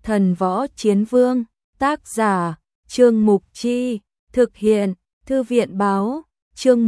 Thần Võ Chiến Vương, tác giả, Trương Mục Chi, thực hiện, Thư viện báo, chương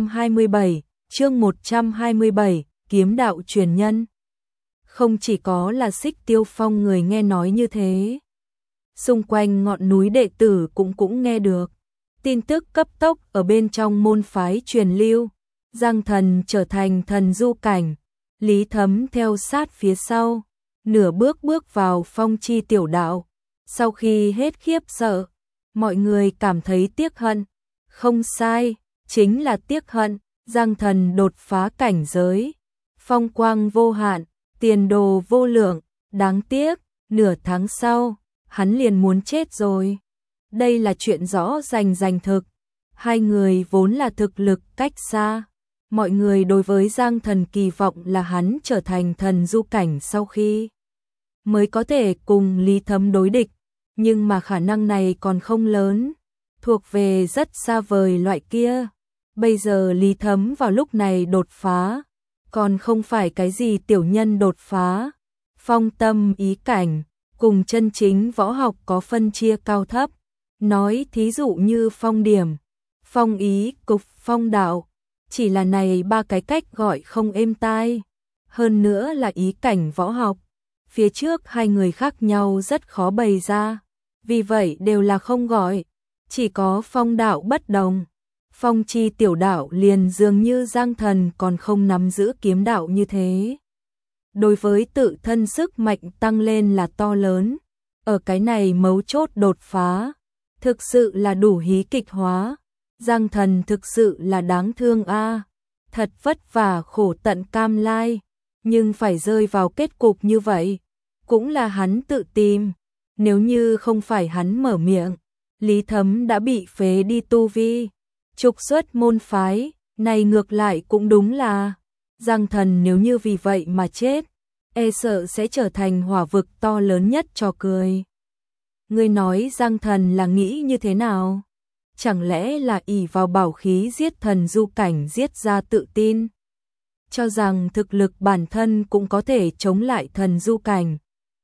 127, kiếm đạo truyền nhân. Không chỉ có là Xích Tiêu Phong người nghe nói như thế. Xung quanh ngọn núi đệ tử cũng nghe được. Tin tức cấp tốc ở bên trong môn phái truyền lưu. Giang Thần trở thành thần du cảnh. Lý Thấm theo sát phía sau. Nửa bước vào phong chi tiểu đạo. Sau khi hết khiếp sợ, mọi người cảm thấy tiếc hận. Không sai, chính là tiếc hận. Giang Thần đột phá cảnh giới. Phong quang vô hạn, tiền đồ vô lượng. Đáng tiếc, nửa tháng sau, hắn liền muốn chết rồi. Đây là chuyện rõ rành thực. Hai người vốn là thực lực cách xa. Mọi người đối với Giang Thần kỳ vọng là hắn trở thành thần du cảnh sau khi mới có thể cùng Lý Thấm đối địch. Nhưng mà khả năng này còn không lớn, thuộc về rất xa vời loại kia. Bây giờ Lý Thấm vào lúc này đột phá, còn không phải cái gì tiểu nhân đột phá. Phong tâm ý cảnh, cùng chân chính võ học có phân chia cao thấp. Nói thí dụ như phong điểm, phong ý, cục, phong đạo. Chỉ là này ba cái cách gọi không êm tai. Hơn nữa là ý cảnh võ học. Phía trước hai người khác nhau rất khó bày ra. Vì vậy đều là không gọi. Chỉ có phong đạo bất đồng. Phong chi tiểu đạo liền dường như Giang Thần còn không nắm giữ kiếm đạo như thế. Đối với tự thân sức mạnh tăng lên là to lớn. Ở cái này mấu chốt đột phá. Thực sự là đủ hí kịch hóa. Giang Thần thực sự là đáng thương a. Thật vất vả khổ tận cam lai. Nhưng phải rơi vào kết cục như vậy. Cũng là hắn tự tìm. Nếu như không phải hắn mở miệng, Lý Thấm đã bị phế đi tu vi. Trục xuất môn phái, này ngược lại cũng đúng là Giang Thần nếu như vì vậy mà chết, e sợ sẽ trở thành hỏa vực to lớn nhất trò cười. Ngươi nói Giang Thần là nghĩ như thế nào? Chẳng lẽ là ỷ vào bảo khí giết thần du cảnh giết ra tự tin? Cho rằng thực lực bản thân cũng có thể chống lại thần du cảnh.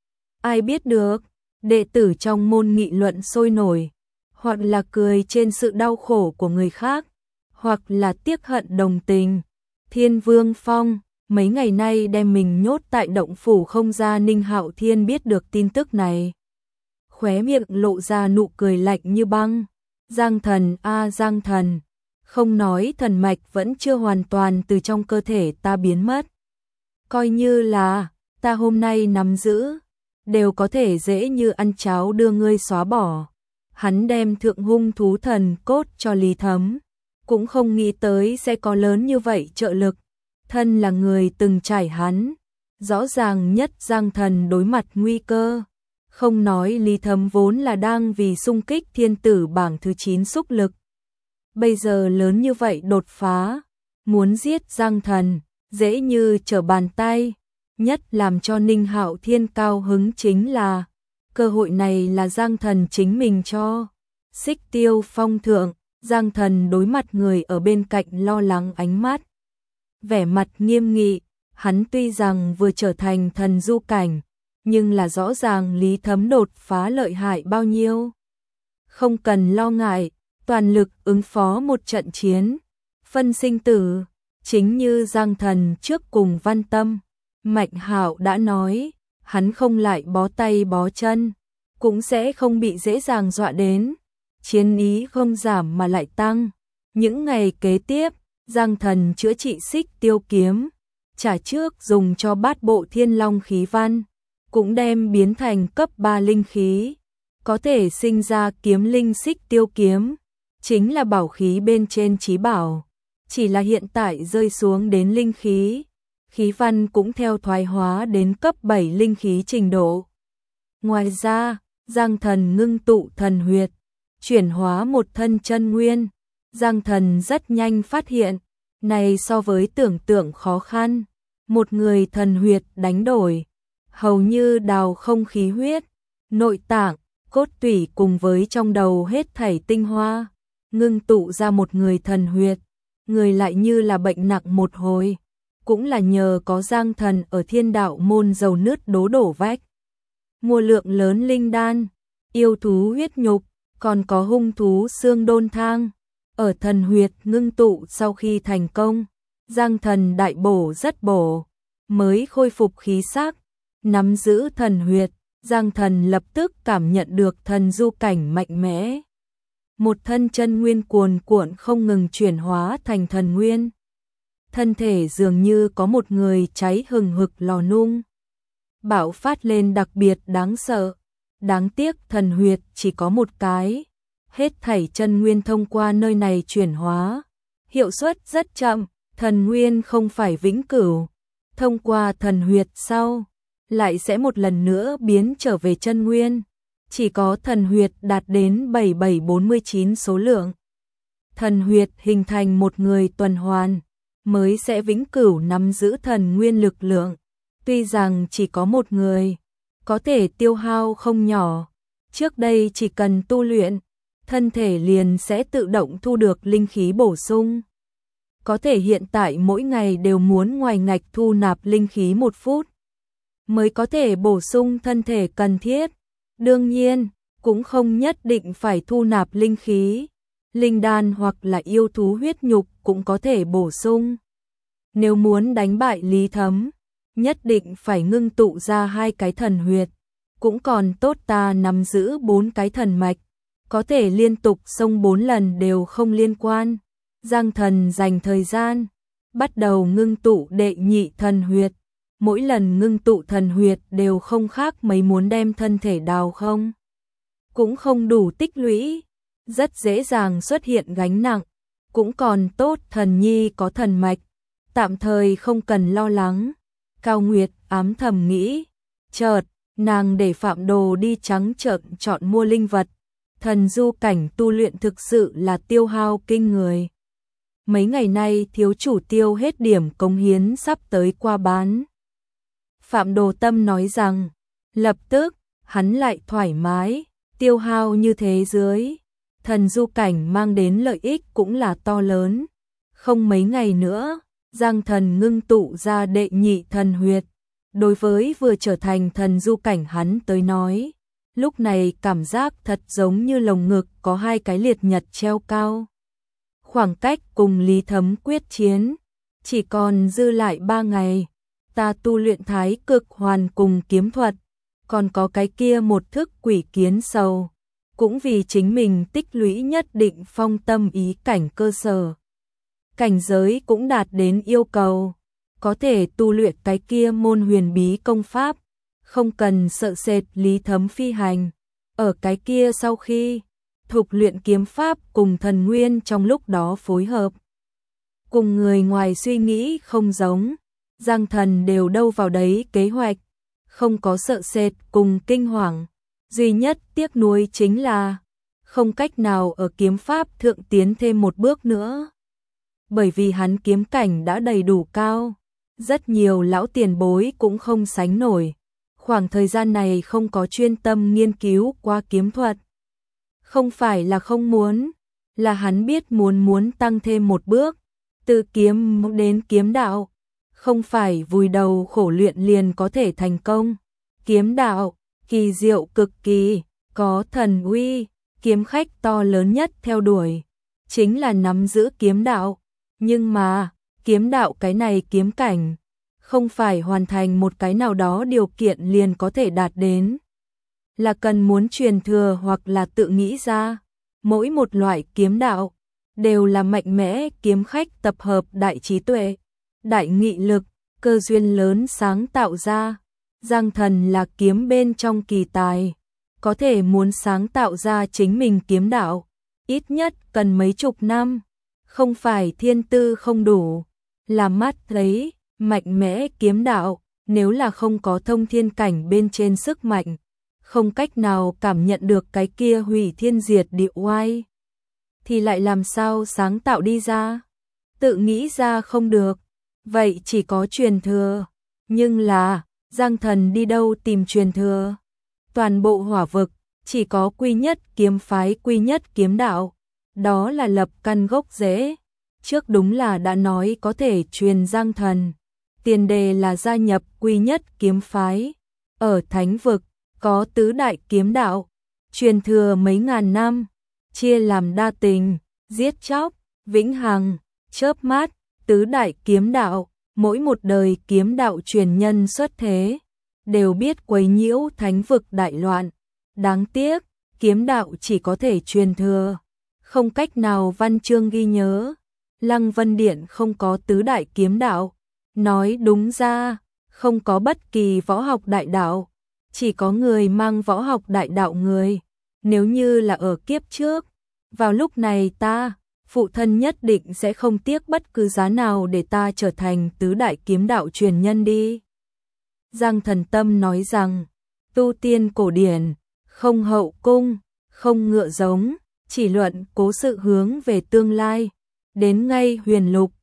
Ai biết được, đệ tử trong môn nghị luận sôi nổi. Hoặc là cười trên sự đau khổ của người khác, hoặc là tiếc hận đồng tình. Thiên Vương Phong, mấy ngày nay đem mình nhốt tại động phủ không ra. Ninh Hạo Thiên biết được tin tức này. Khóe miệng lộ ra nụ cười lạnh như băng. Giang Thần a Giang Thần, không nói thần mạch vẫn chưa hoàn toàn từ trong cơ thể ta biến mất. Coi như là ta hôm nay nắm giữ, đều có thể dễ như ăn cháo đưa ngươi xóa bỏ. Hắn đem thượng hung thú thần cốt cho Lý Thấm, cũng không nghĩ tới sẽ có lớn như vậy trợ lực. Thân là người từng trải hắn, rõ ràng nhất Giang Thần đối mặt nguy cơ. Không nói Lý Thấm vốn là đang vì xung kích thiên tử bảng thứ 9 xúc lực. Bây giờ lớn như vậy đột phá, muốn giết Giang Thần, dễ như trở bàn tay. Nhất làm cho Ninh Hạo Thiên cao hứng chính là cơ hội này là Giang Thần chính mình cho. Xích Tiêu Phong thượng, Giang Thần đối mặt người ở bên cạnh lo lắng ánh mắt. Vẻ mặt nghiêm nghị, hắn tuy rằng vừa trở thành thần du cảnh, nhưng là rõ ràng Lý Thấm đột phá lợi hại bao nhiêu. Không cần lo ngại, toàn lực ứng phó một trận chiến. Phân sinh tử, chính như Giang Thần trước cùng Văn Tâm, Mạnh Hạo đã nói, hắn không lại bó tay bó chân, cũng sẽ không bị dễ dàng dọa đến. Chiến ý không giảm mà lại tăng. Những ngày kế tiếp, Giang Thần chữa trị Xích Tiêu kiếm, trả trước dùng cho bát bộ Thiên Long khí văn, cũng đem biến thành cấp 3 linh khí, có thể sinh ra kiếm linh Xích Tiêu kiếm, chính là bảo khí bên trên chí bảo, chỉ là hiện tại rơi xuống đến linh khí, khí văn cũng theo thoái hóa đến cấp 7 linh khí trình độ. Ngoài ra, Giang Thần ngưng tụ thần huyệt, chuyển hóa một thân chân nguyên. Giang Thần rất nhanh phát hiện, này so với tưởng tượng khó khăn, một người thần huyệt đánh đổi, hầu như đào không khí huyết, nội tạng, cốt tủy cùng với trong đầu hết thảy tinh hoa, ngưng tụ ra một người thần huyệt, người lại như là bệnh nặng một hồi, cũng là nhờ có Giang Thần ở Thiên Đạo môn dầu nứt đố đổ vách. mua lượng lớn linh đan, yêu thú huyết nhục, còn có hung thú xương đôn thang. Ở thần huyệt ngưng tụ sau khi thành công, Giang Thần đại bổ rất bổ, mới khôi phục khí sắc, nắm giữ thần huyệt, Giang Thần lập tức cảm nhận được thần du cảnh mạnh mẽ. Một thân chân nguyên cuồn cuộn không ngừng chuyển hóa thành thần nguyên. Thân thể dường như có một người cháy hừng hực lò nung, bạo phát lên đặc biệt đáng sợ. Đáng tiếc thần huyệt chỉ có một cái, hết thảy chân nguyên thông qua nơi này chuyển hóa, hiệu suất rất chậm, thần nguyên không phải vĩnh cửu, thông qua thần huyệt sau, lại sẽ một lần nữa biến trở về chân nguyên, chỉ có thần huyệt đạt đến 7749 số lượng. Thần huyệt hình thành một người tuần hoàn, mới sẽ vĩnh cửu nắm giữ thần nguyên lực lượng, tuy rằng chỉ có một người, có thể tiêu hao không nhỏ, trước đây chỉ cần tu luyện, thân thể liền sẽ tự động thu được linh khí bổ sung. Có thể hiện tại mỗi ngày đều muốn ngoài ngạch thu nạp linh khí 1 phút, mới có thể bổ sung thân thể cần thiết. Đương nhiên, cũng không nhất định phải thu nạp linh khí, linh đan hoặc là yêu thú huyết nhục cũng có thể bổ sung. Nếu muốn đánh bại Lý Thấm, nhất định phải ngưng tụ ra 2 cái thần huyệt, cũng còn tốt ta nắm giữ 4 cái thần mạch, có thể liên tục xông 4 lần đều không liên quan. Giang Thần dành thời gian, bắt đầu ngưng tụ đệ nhị thần huyệt, mỗi lần ngưng tụ thần huyệt đều không khác mấy muốn đem thân thể đào không. Cũng không đủ tích lũy, rất dễ dàng xuất hiện gánh nặng, cũng còn tốt thần nhi có thần mạch, tạm thời không cần lo lắng. Cao Nguyệt ám thầm nghĩ, chợt, nàng để Phạm Đồ đi trắng trợn chọn mua linh vật, thần du cảnh tu luyện thực sự là tiêu hao kinh người. Mấy ngày nay thiếu chủ tiêu hết điểm cống hiến sắp tới qua bán. Phạm Đồ Tâm nói rằng, lập tức, hắn lại thoải mái, tiêu hao như thế dưới. Thần du cảnh mang đến lợi ích cũng là to lớn. Không mấy ngày nữa, Giang Thần ngưng tụ ra đệ nhị thần huyệt. Đối với vừa trở thành thần du cảnh hắn tới nói, lúc này cảm giác thật giống như lồng ngực có 2 cái liệt nhật treo cao. Khoảng cách cùng Lý Thấm quyết chiến, chỉ còn dư lại 3 ngày. Ta tu luyện thái cực hoàn cùng kiếm thuật, còn có cái kia một thức quỷ kiến sầu, cũng vì chính mình tích lũy nhất định phong tâm ý cảnh cơ sở. Cảnh giới cũng đạt đến yêu cầu, có thể tu luyện cái kia môn huyền bí công pháp, không cần sợ sệt Lý Thấm phi hành. Ở cái kia sau khi thục luyện kiếm pháp cùng thần nguyên trong lúc đó phối hợp, cùng người ngoài suy nghĩ không giống, Giang Thần đều đâu vào đấy kế hoạch, không có sợ sệt cùng kinh hoàng, duy nhất tiếc nuối chính là không cách nào ở kiếm pháp thượng tiến thêm một bước nữa. Bởi vì hắn kiếm cảnh đã đầy đủ cao, rất nhiều lão tiền bối cũng không sánh nổi. Khoảng thời gian này không có chuyên tâm nghiên cứu qua kiếm thuật. Không phải là không muốn, là hắn biết muốn tăng thêm một bước, từ kiếm đến kiếm đạo, không phải vùi đầu khổ luyện liền có thể thành công. Kiếm đạo, kỳ diệu cực kỳ, có thần uy, kiếm khách to lớn nhất theo đuổi, chính là nắm giữ kiếm đạo. Nhưng mà, kiếm đạo cái này kiếm cảnh, không phải hoàn thành một cái nào đó điều kiện liền có thể đạt đến. Là cần muốn truyền thừa hoặc là tự nghĩ ra. Mỗi một loại kiếm đạo, đều là mạnh mẽ kiếm khách tập hợp đại trí tuệ, đại nghị lực, cơ duyên lớn sáng tạo ra. Giang Thần là kiếm bên trong kỳ tài, có thể muốn sáng tạo ra chính mình kiếm đạo, ít nhất cần mấy chục năm, không phải thiên tư không đủ, là mắt thấy mạnh mẽ kiếm đạo, nếu là không có thông thiên cảnh bên trên sức mạnh, không cách nào cảm nhận được cái kia hủy thiên diệt địa oai, thì lại làm sao sáng tạo đi ra? Tự nghĩ ra không được, vậy chỉ có truyền thừa, nhưng là Giang Thần đi đâu tìm truyền thừa? Toàn bộ hỏa vực chỉ có quy nhất kiếm phái, quy nhất kiếm đạo, đó là lập căn gốc rễ. Trước đúng là đã nói có thể truyền Giang Thần, tiền đề là gia nhập quy nhất kiếm phái. Ở thánh vực, có tứ đại kiếm đạo, truyền thừa mấy ngàn năm, chia làm đa tình, giết chóc, vĩnh hằng, chớp mắt, tứ đại kiếm đạo, mỗi một đời kiếm đạo truyền nhân xuất thế, đều biết quấy nhiễu thánh vực đại loạn. Đáng tiếc, kiếm đạo chỉ có thể truyền thừa, không cách nào văn chương ghi nhớ. Lăng Vân Điện không có tứ đại kiếm đạo, nói đúng ra, không có bất kỳ võ học đại đạo, chỉ có người mang võ học đại đạo người. Nếu như là ở kiếp trước, vào lúc này ta, phụ thân nhất định sẽ không tiếc bất cứ giá nào để ta trở thành tứ đại kiếm đạo truyền nhân đi. Giang Thần Tâm nói rằng, tu tiên cổ điển, không hậu cung, không ngựa giống, chỉ luận cố sự hướng về tương lai. Đến ngay huyền lục,